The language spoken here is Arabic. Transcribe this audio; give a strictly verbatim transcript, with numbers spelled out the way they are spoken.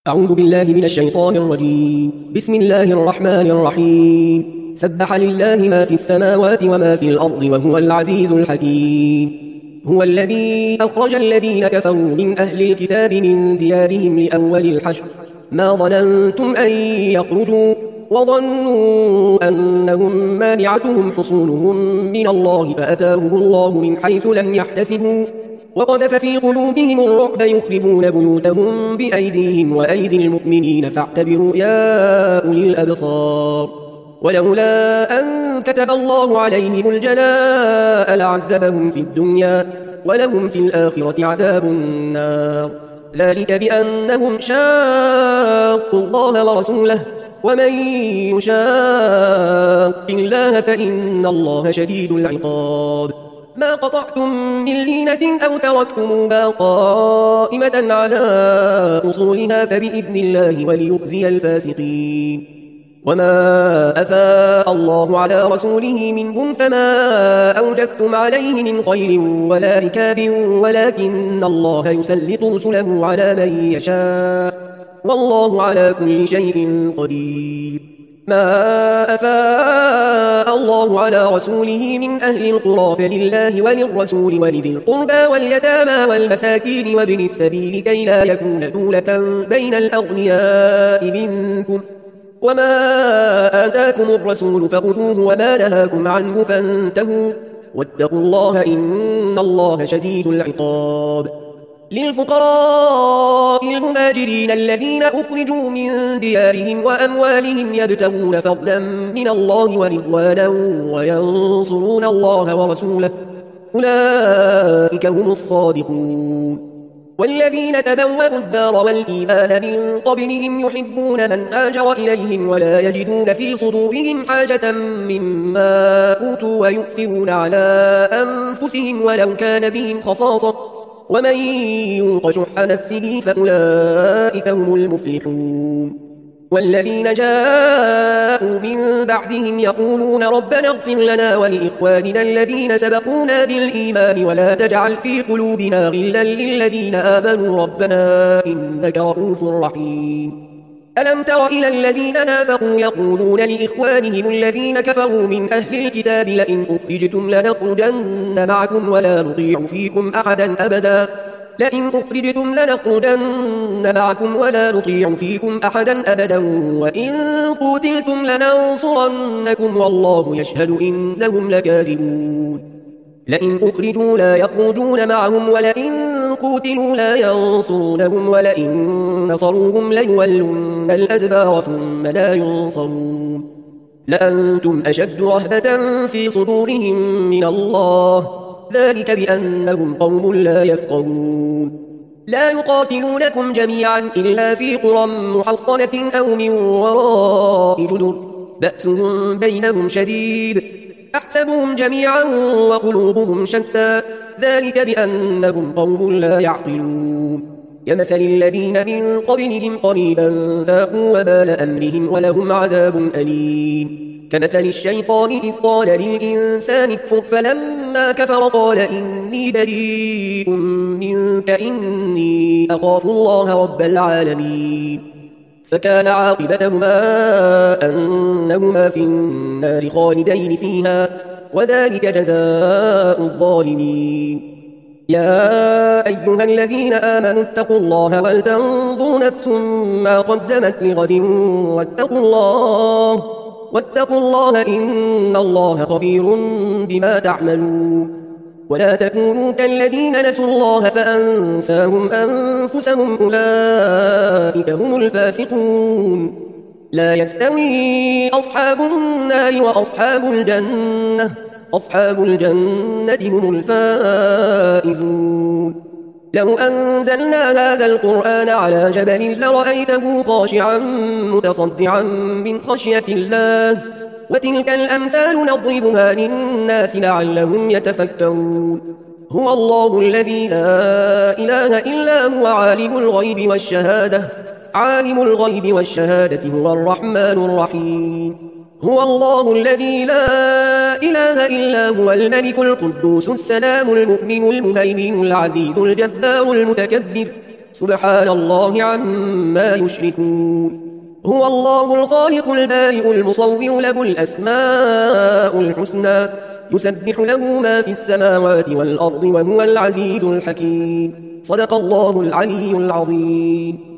أعوذ بالله من الشيطان الرجيم. بسم الله الرحمن الرحيم. سبح لله ما في السماوات وما في الأرض وهو العزيز الحكيم. هو الذي أخرج الذين كفروا من أهل الكتاب من ديارهم لأول الحشر ما ظننتم أن يخرجوا وظنوا أنهم مانعتهم حصونهم من الله فأتاهم الله من حيث لم يحتسبوا وقذف في قلوبهم الرعب يخربون بيوتهم بأيديهم وأيدي المؤمنين فاعتبروا يا أولي الأبصار. ولولا أن كتب الله عليهم الجلاء لعذبهم في الدنيا ولهم في الآخرة عذاب النار، ذلك بأنهم شاقوا الله ورسوله ومن يشاق الله فإن الله شديد العقاب. ما قطعتم من لينة أو تركتموها قائمة على أصولها فبإذن الله وليخزي الفاسقين. وما أفاء الله على رسوله منهم فما أوجفتم عليه من خيل ولا ركاب ولكن الله يسلط رسله على من يشاء والله على كل شيء قدير. ما أفاء الله على رسوله من أهل القرى فلله وللرسول ولذي القربى واليتامى والمساكين وابن السبيل كي لا يكون دولة بين الأغنياء منكم، وما آتاكم الرسول فخذوه وما نهاكم عنه فانتهوا واتقوا الله إن الله شديد العقاب. للفقراء المهاجرين الذين أخرجوا من ديارهم وأموالهم يبتغون فضلا من الله ورضوانا وينصرون الله ورسوله أولئك هم الصادقون. والذين تبوأوا الدار والإيمان من قبلهم يحبون من هاجر إليهم ولا يجدون في صدورهم حاجة مما أوتوا ويؤثرون على أنفسهم ولو كان بهم خصاصة ومن يوق شح نفسه فأولئك هم المفلحون. والذين جاءوا من بعدهم يقولون ربنا اغفر لنا ولإخواننا الذين سبقونا بالإيمان ولا تجعل في قلوبنا غلا للذين آمنوا ربنا إنك رؤوف رحيم. ألم تر إلى الذين نافقوا يقولون لإخوانهم الذين كفروا من أهل الكتاب لئن أخرجتم لنخرجن معكم ولا نطيع فيكم أحدا أبدا لئن أخرجتم لنخرجن معكم ولا نطيع فيكم أحدا أبدا وإن قتلتم لننصرنكم والله يشهد إنهم لكاذبون. لئن أخرجوا لا يخرجون معهم ولئن قتلوا لا ينصرونهم ولئن نصروهم ليولن الأدبار ثم لا ينصرون. لأنتم أشد رهبة في صدورهم من الله ذلك بأنهم قوم لا يفقهون. لا يقاتلونكم جميعا إلا في قرى محصنة أو من وراء جدر بأسهم بينهم شديد أحسبهم جميعا وقلوبهم شتى ذلك بأنهم قوم لا يعقلون. كمثل الذين من قبلهم قريبا ذاقوا وبال أمرهم ولهم عذاب أليم. كمثل الشيطان إذ قال للإنسان اكفر فلما كفر قال إني بريء منك إني أخاف الله رب العالمين. فكان عاقبتهما أنهما في النار خالدين فيها وذلك جزاء الظالمين. يا أيها الذين آمنوا اتقوا الله ولتنظر نفس ما قدمت لغد واتقوا الله واتقوا الله إن الله خبير بما تعملون. ولا تكونوا كالذين نسوا الله فأنساهم أنفسهم أولئك هم الفاسقون. لا يستوي أصحاب النار وأصحاب الجنة أصحاب الجنة هم الفائزون. لو أنزلنا هذا القرآن على جبل لرأيته خاشعا متصدعا من خشية الله وتلك الأمثال نضربها للناس لعلهم يتفكرون. هو الله الذي لا إله إلا هو عالم الغيب والشهادة عالم الغيب والشهادة هو الرحمن الرحيم. هو الله الذي لا إله إلا هو الملك القدوس السلام المؤمن المهيمن العزيز الجبار المتكبر سبحان الله عما يشركون هو الله الخالق البارئ المصور له الأسماء الحسنى يسبح له ما في السماوات والأرض وهو العزيز الحكيم صدق الله العلي العظيم.